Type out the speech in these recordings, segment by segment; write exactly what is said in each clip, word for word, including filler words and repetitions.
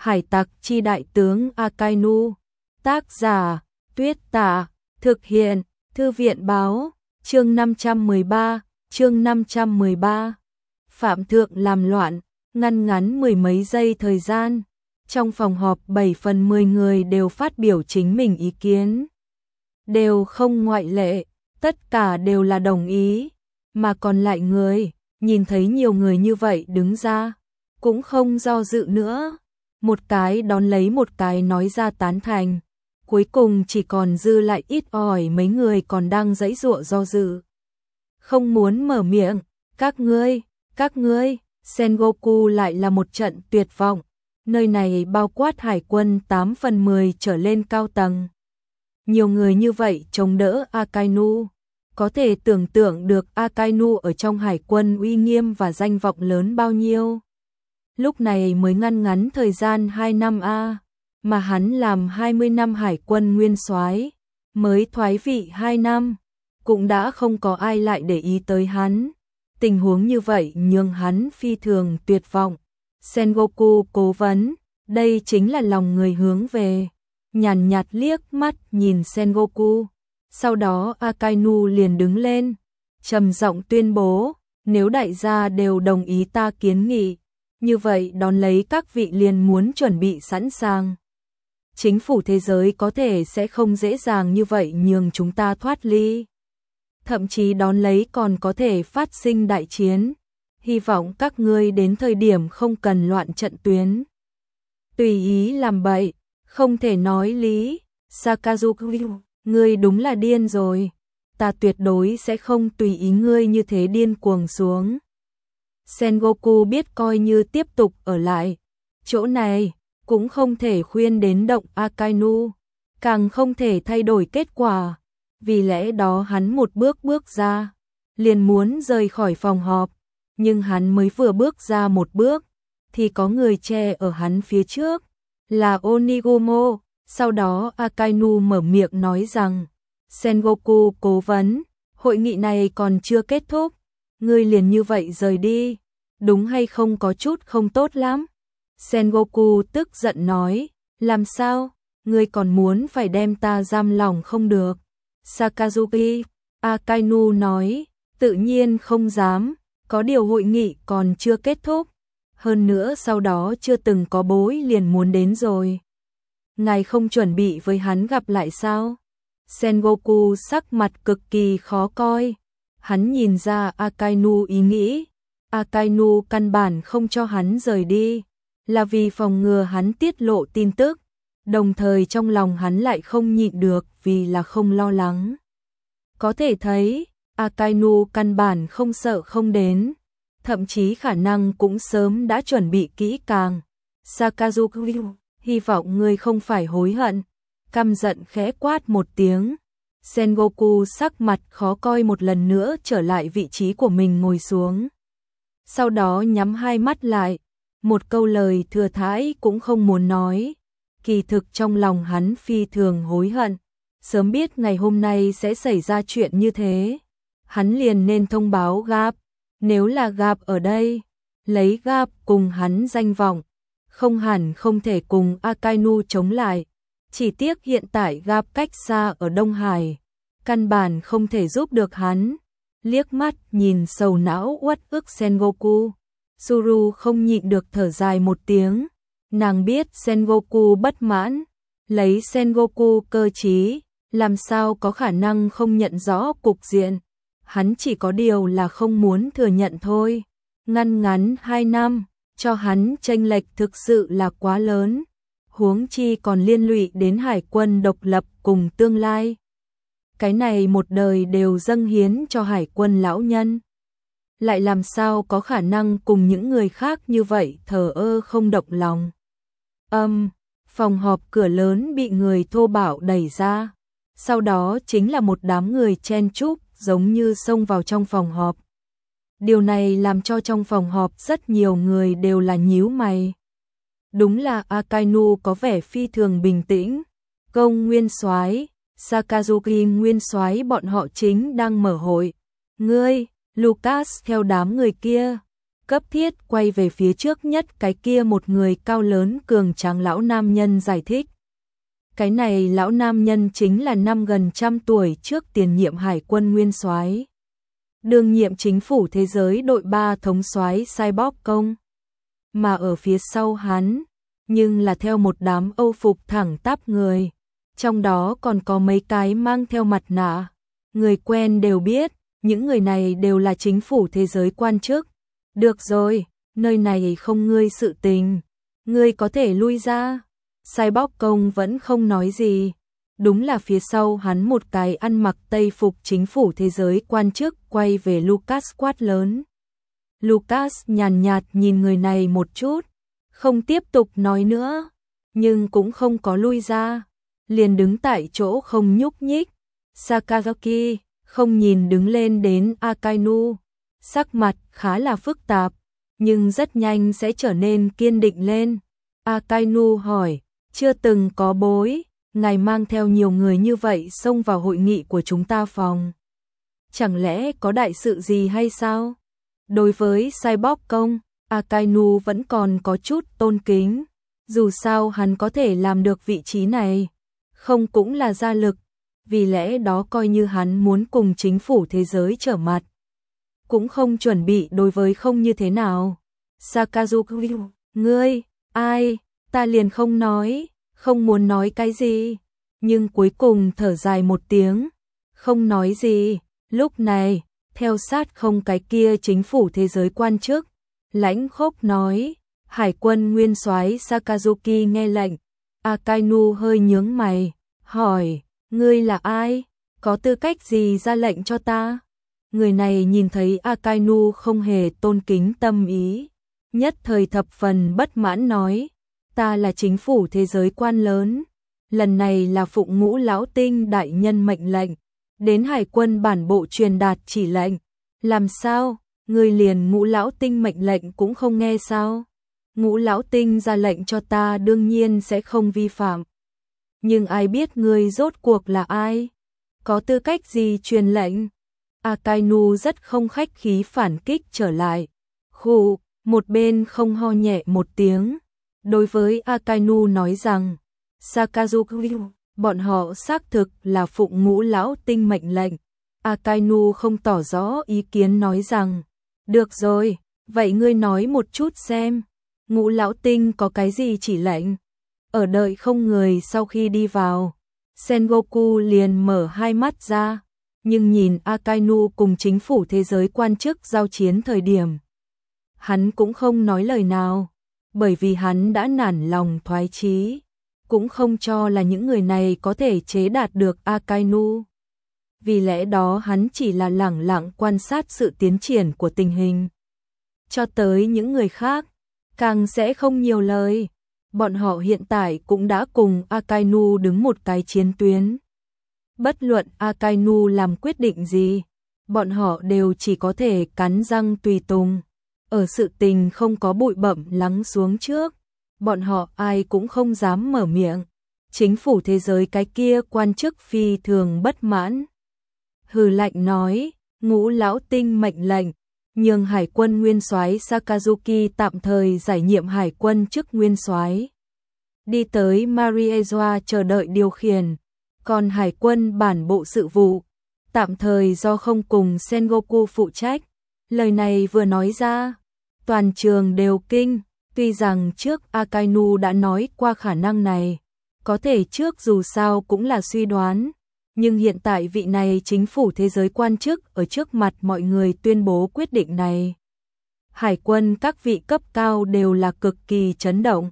Hải tặc chi đại tướng Akainu. Tác giả Tuyết Tả. Thực hiện Thư viện Báo. Chương năm trăm mười ba. Chương năm trăm mười ba. Phạm thượng làm loạn. Ngăn ngắn mười mấy giây thời gian, trong phòng họp bảy phần mười người đều phát biểu chính mình ý kiến. Đều không ngoại lệ, tất cả đều là đồng ý, mà còn lại người, nhìn thấy nhiều người như vậy đứng ra, cũng không do dự nữa. Một cái đón lấy một cái nói ra tán thành, cuối cùng chỉ còn dư lại ít ỏi mấy người còn đang giãy giụa do dự. Không muốn mở miệng, các ngươi, các ngươi. Sengoku lại là một trận tuyệt vọng, nơi này bao quát hải quân tám phần mười trở lên cao tầng. Nhiều người như vậy chống đỡ Akainu, có thể tưởng tượng được Akainu ở trong hải quân uy nghiêm và danh vọng lớn bao nhiêu. Lúc này mới ngăn ngắn thời gian hai năm a, mà hắn làm hai mươi năm hải quân nguyên soái, mới thoái vị hai năm, cũng đã không có ai lại để ý tới hắn. Tình huống như vậy nhường hắn phi thường tuyệt vọng. Sengoku cố vấn, đây chính là lòng người hướng về. Nhàn nhạt liếc mắt nhìn Sengoku. Sau đó Akainu liền đứng lên, trầm giọng tuyên bố, nếu đại gia đều đồng ý ta kiến nghị, như vậy đón lấy các vị liền muốn chuẩn bị sẵn sàng. Chính phủ thế giới có thể sẽ không dễ dàng như vậy nhường chúng ta thoát ly. Thậm chí đón lấy còn có thể phát sinh đại chiến. Hy vọng các ngươi đến thời điểm không cần loạn trận tuyến. Tùy ý làm bậy, không thể nói lý. Sakazuki, ngươi đúng là điên rồi. Ta tuyệt đối sẽ không tùy ý ngươi như thế điên cuồng xuống. Sengoku biết coi như tiếp tục ở lại chỗ này, cũng không thể khuyên đến động Akainu, càng không thể thay đổi kết quả. Vì lẽ đó hắn một bước bước ra, liền muốn rời khỏi phòng họp, nhưng hắn mới vừa bước ra một bước, thì có người che ở hắn phía trước, là Onigomo. Sau đó Akainu mở miệng nói rằng, Sengoku cố vấn, hội nghị này còn chưa kết thúc, ngươi liền như vậy rời đi, đúng hay không có chút không tốt lắm. Sengoku tức giận nói, làm sao, ngươi còn muốn phải đem ta giam lỏng không được. Sakazuki, Akainu nói, tự nhiên không dám, có điều hội nghị còn chưa kết thúc, hơn nữa sau đó chưa từng có bối liền muốn đến rồi. Ngài không chuẩn bị với hắn gặp lại sao? Sengoku sắc mặt cực kỳ khó coi, hắn nhìn ra Akainu ý nghĩ, Akainu căn bản không cho hắn rời đi, là vì phòng ngừa hắn tiết lộ tin tức. Đồng thời trong lòng hắn lại không nhịn được vì là không lo lắng. Có thể thấy, Akainu căn bản không sợ không đến, thậm chí khả năng cũng sớm đã chuẩn bị kỹ càng. Sakazuki, hy vọng ngươi không phải hối hận. Căm giận khẽ quát một tiếng. Sengoku sắc mặt khó coi một lần nữa trở lại vị trí của mình ngồi xuống. Sau đó nhắm hai mắt lại, một câu lời thừa thãi cũng không muốn nói. Kỳ thực trong lòng hắn phi thường hối hận, sớm biết ngày hôm nay sẽ xảy ra chuyện như thế, hắn liền nên thông báo Gap, nếu là Gap ở đây, lấy Gap cùng hắn danh vọng, không hẳn không thể cùng Akainu chống lại, chỉ tiếc hiện tại Gap cách xa ở Đông Hải, căn bản không thể giúp được hắn. Liếc mắt nhìn sầu não uất ức Sengoku, Suru không nhịn được thở dài một tiếng. Nàng biết Sengoku bất mãn, lấy Sengoku cơ trí, làm sao có khả năng không nhận rõ cục diện, hắn chỉ có điều là không muốn thừa nhận thôi. Ngăn ngắn hai năm, cho hắn chênh lệch thực sự là quá lớn, huống chi còn liên lụy đến hải quân độc lập cùng tương lai. Cái này một đời đều dâng hiến cho hải quân lão nhân, lại làm sao có khả năng cùng những người khác như vậy thờ ơ không động lòng. Âm, um, phòng họp cửa lớn bị người thô bạo đẩy ra, sau đó chính là một đám người chen chúc giống như xông vào trong phòng họp. Điều này làm cho trong phòng họp rất nhiều người đều là nhíu mày. Đúng là Akainu có vẻ phi thường bình tĩnh, Công nguyên soái, Sakazuki nguyên soái bọn họ chính đang mở hội. Ngươi, Lucas theo đám người kia, cấp thiết quay về phía trước nhất cái kia một người cao lớn cường tráng lão nam nhân giải thích. Cái này lão nam nhân chính là năm gần trăm tuổi trước tiền nhiệm hải quân nguyên soái, đương nhiệm chính phủ thế giới đội ba thống soái Cyborg Công. Mà ở phía sau hắn, nhưng là theo một đám âu phục thẳng tắp người, trong đó còn có mấy cái mang theo mặt nạ. Người quen đều biết, những người này đều là chính phủ thế giới quan chức. Được rồi, nơi này không ngươi sự tình, ngươi có thể lui ra. Cyborg Công vẫn không nói gì. Đúng là phía sau hắn một cái ăn mặc tây phục chính phủ thế giới quan chức quay về Lucas quát lớn. Lucas nhàn nhạt nhìn người này một chút, không tiếp tục nói nữa, nhưng cũng không có lui ra, liền đứng tại chỗ không nhúc nhích. Sakazaki không nhìn đứng lên đến Akainu, sắc mặt khá là phức tạp, nhưng rất nhanh sẽ trở nên kiên định lên. Akainu hỏi, chưa từng có bối, ngài mang theo nhiều người như vậy xông vào hội nghị của chúng ta phòng. Chẳng lẽ có đại sự gì hay sao? Đối với Cyborg Công, Akainu vẫn còn có chút tôn kính, dù sao hắn có thể làm được vị trí này, không cũng là gia lực, vì lẽ đó coi như hắn muốn cùng chính phủ thế giới trở mặt, cũng không chuẩn bị đối với không như thế nào. Sakazuki, ngươi, ai, ta liền không nói, không muốn nói cái gì, nhưng cuối cùng thở dài một tiếng, không nói gì. Lúc này, theo sát không cái kia chính phủ thế giới quan chức, lãnh khốc nói, hải quân nguyên soái Sakazuki nghe lệnh. Akainu hơi nhướng mày, hỏi, ngươi là ai, có tư cách gì ra lệnh cho ta? Người này nhìn thấy Akainu không hề tôn kính tâm ý, nhất thời thập phần bất mãn nói, ta là chính phủ thế giới quan lớn, lần này là phụng Ngũ Lão Tinh đại nhân mệnh lệnh, đến hải quân bản bộ truyền đạt chỉ lệnh, làm sao, ngươi liền Ngũ Lão Tinh mệnh lệnh cũng không nghe sao? Ngũ Lão Tinh ra lệnh cho ta đương nhiên sẽ không vi phạm. Nhưng ai biết ngươi rốt cuộc là ai? Có tư cách gì truyền lệnh? Akainu rất không khách khí phản kích trở lại. Khụ, một bên không ho nhẹ một tiếng. Đối với Akainu nói rằng, Sakazuki, bọn họ xác thực là phụng Ngũ Lão Tinh mệnh lệnh. Akainu không tỏ rõ ý kiến nói rằng, được rồi, vậy ngươi nói một chút xem, Ngũ Lão Tinh có cái gì chỉ lệnh? Ở đợi không người sau khi đi vào, Sengoku liền mở hai mắt ra, nhưng nhìn Akainu cùng chính phủ thế giới quan chức giao chiến thời điểm, hắn cũng không nói lời nào, bởi vì hắn đã nản lòng thoái chí, cũng không cho là những người này có thể chế đạt được Akainu. Vì lẽ đó hắn chỉ là lẳng lặng quan sát sự tiến triển của tình hình. Cho tới những người khác, càng sẽ không nhiều lời. Bọn họ hiện tại cũng đã cùng Akainu đứng một cái chiến tuyến. Bất luận Akainu làm quyết định gì, bọn họ đều chỉ có thể cắn răng tùy tùng. Ở sự tình không có bụi bặm lắng xuống trước, bọn họ ai cũng không dám mở miệng. Chính phủ thế giới cái kia quan chức phi thường bất mãn. Hừ lạnh nói, Ngũ Lão Tinh mệnh lệnh, nhường hải quân nguyên soái Sakazuki tạm thời giải nhiệm hải quân chức nguyên soái, đi tới Mariezoa chờ đợi điều khiển, còn hải quân bản bộ sự vụ tạm thời do không cùng Sengoku phụ trách. Lời này vừa nói ra, toàn trường đều kinh, tuy rằng trước Akainu đã nói qua khả năng này, có thể trước dù sao cũng là suy đoán. Nhưng hiện tại vị này chính phủ thế giới quan chức ở trước mặt mọi người tuyên bố quyết định này. Hải quân các vị cấp cao đều là cực kỳ chấn động.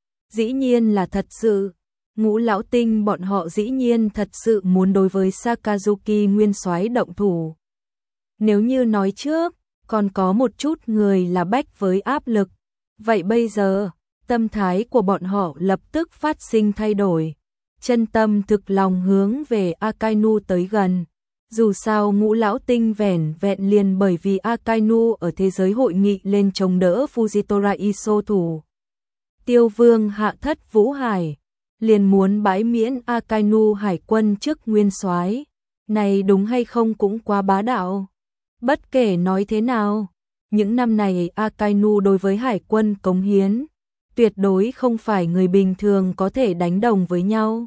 Dĩ nhiên là thật sự, Ngũ Lão Tinh bọn họ dĩ nhiên thật sự muốn đối với Sakazuki nguyên soái động thủ. Nếu như nói trước, còn có một chút người là bách với áp lực, vậy bây giờ, tâm thái của bọn họ lập tức phát sinh thay đổi. Chân tâm thực lòng hướng về Akainu tới gần. Dù sao Ngũ Lão Tinh vẻn vẹn liền bởi vì Akainu ở thế giới hội nghị lên chống đỡ Fujitora Iso thủ Tiêu Vương hạ thất Vũ Hải, liền muốn bãi miễn Akainu hải quân chức nguyên soái. Này đúng hay không cũng quá bá đạo. Bất kể nói thế nào, Những năm này Akainu đối với hải quân cống hiến, tuyệt đối không phải người bình thường có thể đánh đồng với nhau.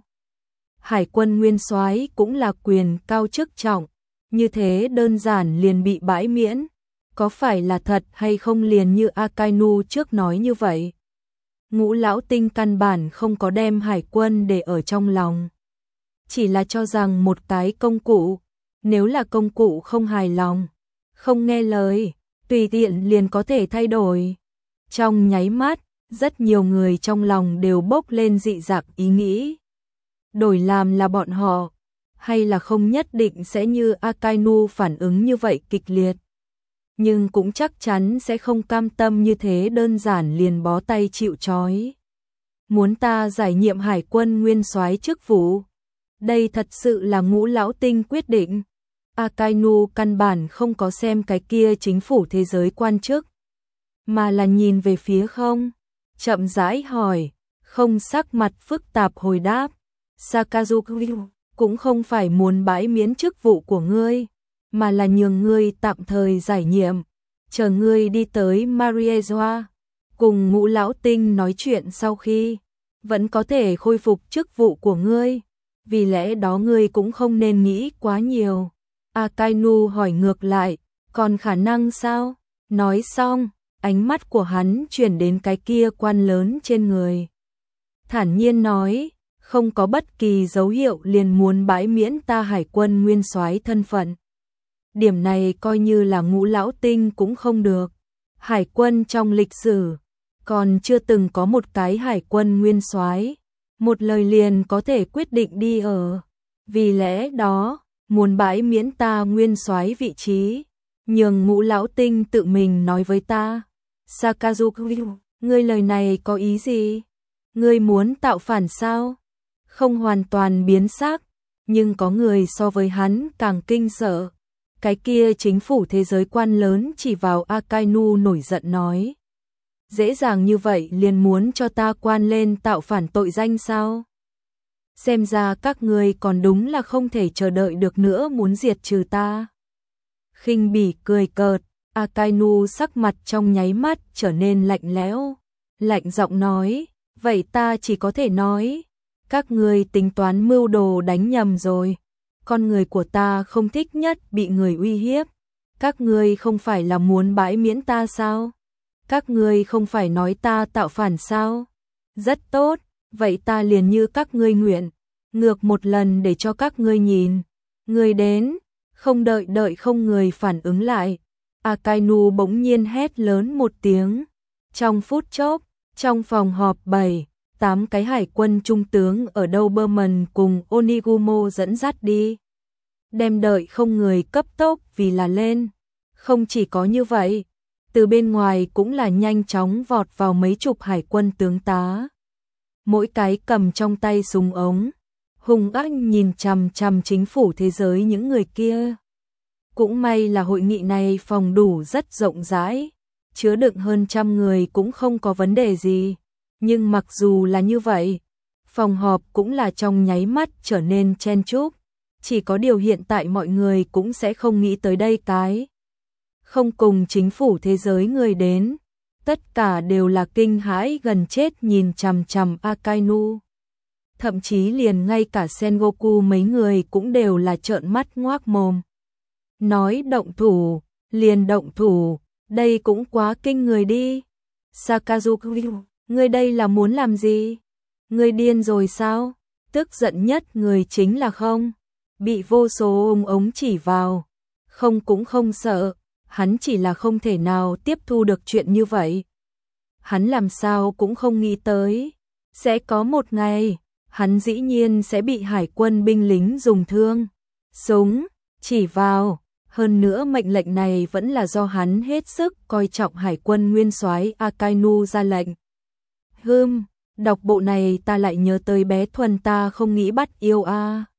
Hải quân nguyên soái cũng là quyền cao chức trọng, như thế đơn giản liền bị bãi miễn, có phải là thật hay không liền như Akainu trước nói như vậy. Ngũ lão tinh căn bản không có đem hải quân để ở trong lòng, chỉ là cho rằng một cái công cụ, nếu là công cụ không hài lòng, không nghe lời, tùy tiện liền có thể thay đổi. Trong nháy mắt, rất nhiều người trong lòng đều bốc lên dị dạng ý nghĩ. Đổi làm là bọn họ, hay là không nhất định sẽ như Akainu phản ứng như vậy kịch liệt. Nhưng cũng chắc chắn sẽ không cam tâm như thế đơn giản liền bó tay chịu trói. Muốn ta giải nhiệm hải quân nguyên soái chức vụ, đây thật sự là ngũ lão tinh quyết định. Akainu căn bản không có xem cái kia chính phủ thế giới quan chức, mà là nhìn về phía không, chậm rãi hỏi, không sắc mặt phức tạp hồi đáp. Sakazuki cũng không phải muốn bãi miễn chức vụ của ngươi, mà là nhường ngươi tạm thời giải nhiệm, chờ ngươi đi tới Mariezoa, cùng ngũ lão tinh nói chuyện sau khi, vẫn có thể khôi phục chức vụ của ngươi, vì lẽ đó ngươi cũng không nên nghĩ quá nhiều. Akainu hỏi ngược lại, còn khả năng sao? Nói xong, ánh mắt của hắn chuyển đến cái kia quan lớn trên người. Thản nhiên nói, không có bất kỳ dấu hiệu liền muốn bãi miễn ta hải quân nguyên soái thân phận. Điểm này coi như là ngũ lão tinh cũng không được. Hải quân trong lịch sử, còn chưa từng có một cái hải quân nguyên soái, một lời liền có thể quyết định đi ở. Vì lẽ đó, muốn bãi miễn ta nguyên soái vị trí, nhường ngũ lão tinh tự mình nói với ta. Sakazuki, ngươi lời này có ý gì? Ngươi muốn tạo phản sao? Không hoàn toàn biến sắc, nhưng có người so với hắn càng kinh sợ. Cái kia chính phủ thế giới quan lớn chỉ vào Akainu nổi giận nói. Dễ dàng như vậy liền muốn cho ta quan lên tạo phản tội danh sao? Xem ra các ngươi còn đúng là không thể chờ đợi được nữa muốn diệt trừ ta. Khinh bỉ cười cợt, Akainu sắc mặt trong nháy mắt trở nên lạnh lẽo, lạnh giọng nói, vậy ta chỉ có thể nói, các ngươi tính toán mưu đồ đánh nhầm rồi. Con người của ta không thích nhất bị người uy hiếp. Các ngươi không phải là muốn bãi miễn ta sao? Các ngươi không phải nói ta tạo phản sao? Rất tốt, vậy ta liền như các ngươi nguyện, ngược một lần để cho các ngươi nhìn. Người đến, không đợi đợi không người phản ứng lại. Akainu bỗng nhiên hét lớn một tiếng. Trong phút chốc, trong phòng họp bảy, tám cái hải quân trung tướng ở Doberman cùng Onigumo dẫn dắt đi. Đem đợi không người cấp tốc vì là lên. Không chỉ có như vậy, từ bên ngoài cũng là nhanh chóng vọt vào mấy chục hải quân tướng tá. Mỗi cái cầm trong tay súng ống, hung ác nhìn chằm chằm chính phủ thế giới những người kia. Cũng may là hội nghị này phòng đủ rất rộng rãi, chứa đựng hơn trăm người cũng không có vấn đề gì. Nhưng mặc dù là như vậy, phòng họp cũng là trong nháy mắt trở nên chen chúc. Chỉ có điều hiện tại mọi người cũng sẽ không nghĩ tới đây cái. Không cùng chính phủ thế giới người đến, tất cả đều là kinh hãi gần chết nhìn chằm chằm Akainu. Thậm chí liền ngay cả Sengoku mấy người cũng đều là trợn mắt ngoác mồm. Nói động thủ, liền động thủ, đây cũng quá kinh người đi. Sakazuki, ngươi đây là muốn làm gì? Ngươi điên rồi sao? Tức giận nhất người chính là không. Bị vô số ống ống chỉ vào. Không cũng không sợ, hắn chỉ là không thể nào tiếp thu được chuyện như vậy. Hắn làm sao cũng không nghĩ tới. Sẽ có một ngày, hắn dĩ nhiên sẽ bị hải quân binh lính dùng thương, súng, chỉ vào. Hơn nữa mệnh lệnh này vẫn là do hắn hết sức coi trọng hải quân nguyên soái Akainu ra lệnh. Hừm, đọc bộ này ta lại nhớ tới bé Thuần ta không nghĩ bắt yêu a. À.